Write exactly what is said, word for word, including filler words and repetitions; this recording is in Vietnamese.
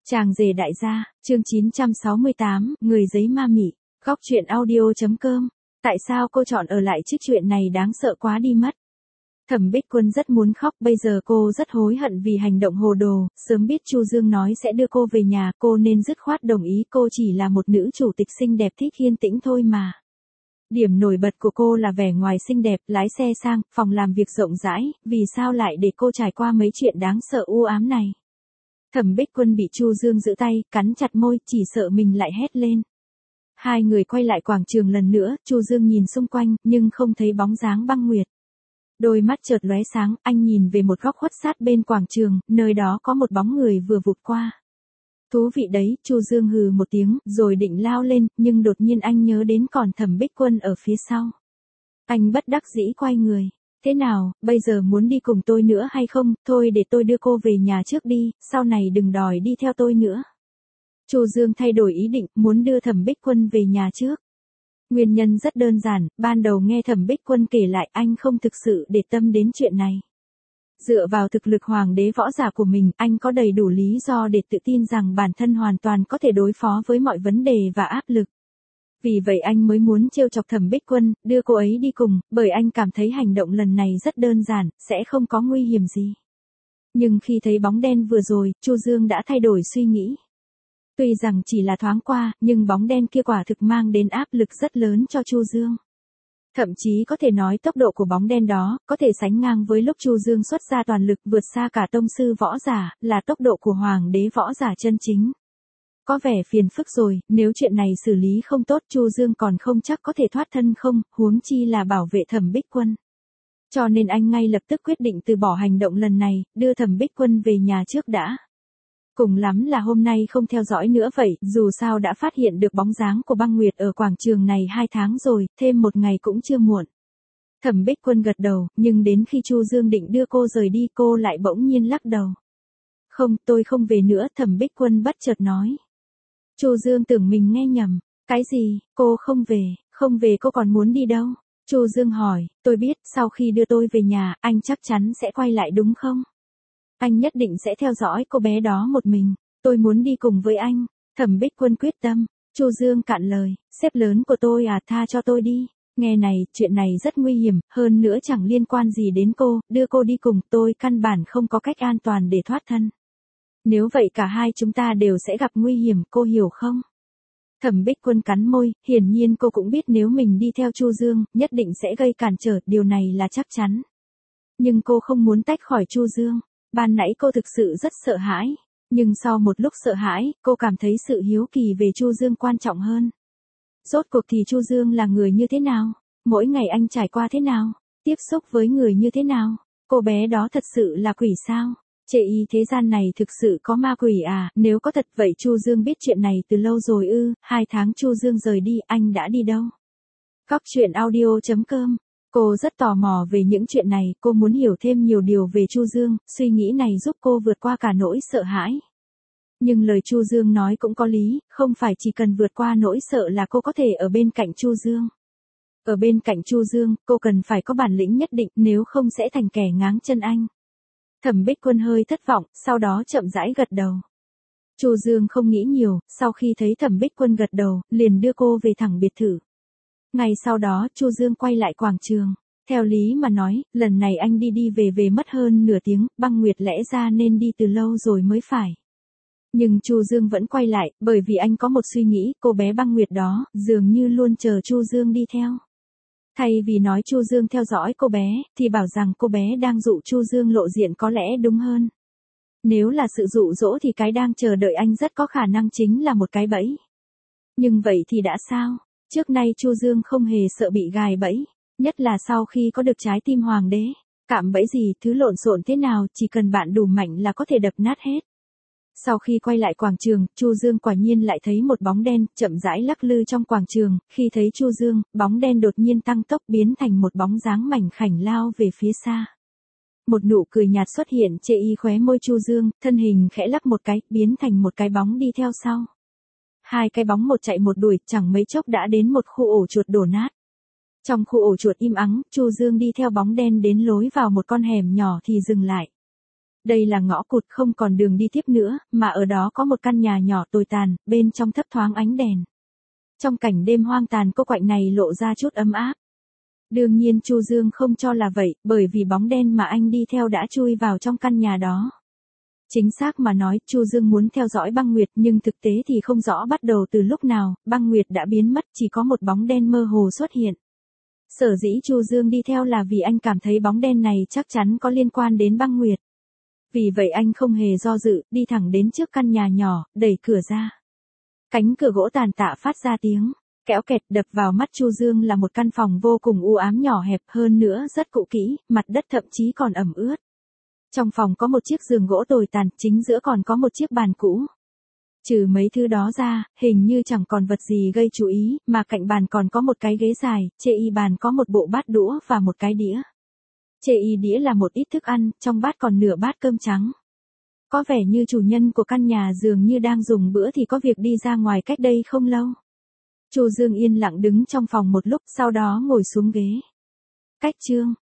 Chàng rể đại gia, chương chín trăm sáu mươi tám, người giấy ma mị, góc truyện audio.com. Tại sao cô chọn ở lại chứ, chuyện này đáng sợ quá đi mất. Thẩm Bích Quân rất muốn khóc, bây giờ cô rất hối hận vì hành động hồ đồ, sớm biết Chu Dương nói sẽ đưa cô về nhà, cô nên dứt khoát đồng ý, cô chỉ là một nữ chủ tịch xinh đẹp thích yên tĩnh thôi mà. Điểm nổi bật của cô là vẻ ngoài xinh đẹp, lái xe sang, phòng làm việc rộng rãi, vì sao lại để cô trải qua mấy chuyện đáng sợ u ám này. Thẩm Bích Quân bị Chu Dương giữ tay, cắn chặt môi, chỉ sợ mình lại hét lên. Hai người quay lại quảng trường lần nữa, Chu Dương nhìn xung quanh, nhưng không thấy bóng dáng Băng Nguyệt. Đôi mắt chợt lóe sáng, anh nhìn về một góc khuất sát bên quảng trường, nơi đó có một bóng người vừa vụt qua. Thú vị đấy, Chu Dương hừ một tiếng, rồi định lao lên, nhưng đột nhiên anh nhớ đến còn Thẩm Bích Quân ở phía sau. Anh bất đắc dĩ quay người. Thế nào, bây giờ muốn đi cùng tôi nữa hay không, thôi để tôi đưa cô về nhà trước đi, sau này đừng đòi đi theo tôi nữa. Chu Dương thay đổi ý định, muốn đưa Thẩm Bích Quân về nhà trước. Nguyên nhân rất đơn giản, ban đầu nghe Thẩm Bích Quân kể lại anh không thực sự để tâm đến chuyện này. Dựa vào thực lực hoàng đế võ giả của mình, anh có đầy đủ lý do để tự tin rằng bản thân hoàn toàn có thể đối phó với mọi vấn đề và áp lực. Vì vậy anh mới muốn trêu chọc Thẩm Bích Quân, đưa cô ấy đi cùng, bởi anh cảm thấy hành động lần này rất đơn giản, sẽ không có nguy hiểm gì. Nhưng khi thấy bóng đen vừa rồi, Chu Dương đã thay đổi suy nghĩ. Tuy rằng chỉ là thoáng qua, nhưng bóng đen kia quả thực mang đến áp lực rất lớn cho Chu Dương. Thậm chí có thể nói tốc độ của bóng đen đó, có thể sánh ngang với lúc Chu Dương xuất ra toàn lực vượt xa cả tông sư võ giả, là tốc độ của hoàng đế võ giả chân chính. Có vẻ phiền phức rồi, nếu chuyện này xử lý không tốt Chu Dương còn không chắc có thể thoát thân không, huống chi là bảo vệ Thẩm Bích Quân. Cho nên anh ngay lập tức quyết định từ bỏ hành động lần này, đưa Thẩm Bích Quân về nhà trước đã. Cùng lắm là hôm nay không theo dõi nữa vậy, dù sao đã phát hiện được bóng dáng của Băng Nguyệt ở quảng trường này hai tháng rồi, thêm một ngày cũng chưa muộn. Thẩm Bích Quân gật đầu, nhưng đến khi Chu Dương định đưa cô rời đi cô lại bỗng nhiên lắc đầu. Không, tôi không về nữa, Thẩm Bích Quân bất chợt nói. Chu Dương tưởng mình nghe nhầm. Cái gì, cô không về, không về cô còn muốn đi đâu? Chu Dương hỏi, tôi biết, sau khi đưa tôi về nhà, anh chắc chắn sẽ quay lại đúng không? Anh nhất định sẽ theo dõi cô bé đó một mình, tôi muốn đi cùng với anh. Thẩm Bích Quân quyết tâm. Chu Dương cạn lời, sếp lớn của tôi à, tha cho tôi đi. Nghe này, chuyện này rất nguy hiểm, hơn nữa chẳng liên quan gì đến cô, đưa cô đi cùng, tôi căn bản không có cách an toàn để thoát thân. Nếu vậy cả hai chúng ta đều sẽ gặp nguy hiểm, cô hiểu không? Thẩm Bích Quân cắn môi, hiển nhiên cô cũng biết nếu mình đi theo Chu Dương, nhất định sẽ gây cản trở, điều này là chắc chắn. Nhưng cô không muốn tách khỏi Chu Dương. Ban nãy cô thực sự rất sợ hãi, nhưng sau một lúc sợ hãi, cô cảm thấy sự hiếu kỳ về Chu Dương quan trọng hơn. Rốt cuộc thì Chu Dương là người như thế nào? Mỗi ngày anh trải qua thế nào? Tiếp xúc với người như thế nào? Cô bé đó thật sự là quỷ sao? Chê y thế gian này thực sự có ma quỷ à, nếu có thật vậy Chu Dương biết chuyện này từ lâu rồi ư, hai tháng Chu Dương rời đi, anh đã đi đâu? Góc truyện audio.com. Cô rất tò mò về những chuyện này, cô muốn hiểu thêm nhiều điều về Chu Dương, suy nghĩ này giúp cô vượt qua cả nỗi sợ hãi. Nhưng lời Chu Dương nói cũng có lý, không phải chỉ cần vượt qua nỗi sợ là cô có thể ở bên cạnh Chu Dương. Ở bên cạnh Chu Dương, cô cần phải có bản lĩnh nhất định, nếu không sẽ thành kẻ ngáng chân anh. Thẩm Bích Quân hơi thất vọng, sau đó chậm rãi gật đầu. Chu Dương không nghĩ nhiều, sau khi thấy Thẩm Bích Quân gật đầu, liền đưa cô về thẳng biệt thự. Ngày sau đó, Chu Dương quay lại quảng trường. Theo lý mà nói, lần này anh đi đi về về mất hơn nửa tiếng, Băng Nguyệt lẽ ra nên đi từ lâu rồi mới phải. Nhưng Chu Dương vẫn quay lại, bởi vì anh có một suy nghĩ, cô bé Băng Nguyệt đó, dường như luôn chờ Chu Dương đi theo. Thay vì nói Chu Dương theo dõi cô bé, thì bảo rằng cô bé đang dụ Chu Dương lộ diện có lẽ đúng hơn. Nếu là sự dụ dỗ thì cái đang chờ đợi anh rất có khả năng chính là một cái bẫy. Nhưng vậy thì đã sao? Trước nay Chu Dương không hề sợ bị gài bẫy, nhất là sau khi có được trái tim hoàng đế. Cạm bẫy gì, thứ lộn xộn thế nào, chỉ cần bạn đủ mạnh là có thể đập nát hết. Sau khi quay lại quảng trường, Chu Dương quả nhiên lại thấy một bóng đen, chậm rãi lắc lư trong quảng trường, khi thấy Chu Dương, bóng đen đột nhiên tăng tốc biến thành một bóng dáng mảnh khảnh lao về phía xa. Một nụ cười nhạt xuất hiện chê y khóe môi Chu Dương, thân hình khẽ lắc một cái, biến thành một cái bóng đi theo sau. Hai cái bóng một chạy một đuổi, chẳng mấy chốc đã đến một khu ổ chuột đổ nát. Trong khu ổ chuột im ắng, Chu Dương đi theo bóng đen đến lối vào một con hẻm nhỏ thì dừng lại. Đây là ngõ cụt không còn đường đi tiếp nữa, mà ở đó có một căn nhà nhỏ tồi tàn, bên trong thấp thoáng ánh đèn. Trong cảnh đêm hoang tàn cô quạnh này lộ ra chút ấm áp. Đương nhiên Chu Dương không cho là vậy, bởi vì bóng đen mà anh đi theo đã chui vào trong căn nhà đó. Chính xác mà nói, Chu Dương muốn theo dõi Băng Nguyệt nhưng thực tế thì không rõ bắt đầu từ lúc nào, Băng Nguyệt đã biến mất, chỉ có một bóng đen mơ hồ xuất hiện. Sở dĩ Chu Dương đi theo là vì anh cảm thấy bóng đen này chắc chắn có liên quan đến Băng Nguyệt. Vì vậy anh không hề do dự, đi thẳng đến trước căn nhà nhỏ, đẩy cửa ra. Cánh cửa gỗ tàn tạ phát ra tiếng kéo kẹt, đập vào mắt Chu Dương là một căn phòng vô cùng u ám nhỏ hẹp, hơn nữa rất cũ kỹ, mặt đất thậm chí còn ẩm ướt. Trong phòng có một chiếc giường gỗ tồi tàn, chính giữa còn có một chiếc bàn cũ. Trừ mấy thứ đó ra, hình như chẳng còn vật gì gây chú ý, mà cạnh bàn còn có một cái ghế dài, trên y bàn có một bộ bát đũa và một cái đĩa. Trên y đĩa là một ít thức ăn, trong bát còn nửa bát cơm trắng. Có vẻ như chủ nhân của căn nhà dường như đang dùng bữa thì có việc đi ra ngoài cách đây không lâu. Chu Dương yên lặng đứng trong phòng một lúc, sau đó ngồi xuống ghế. Cách chương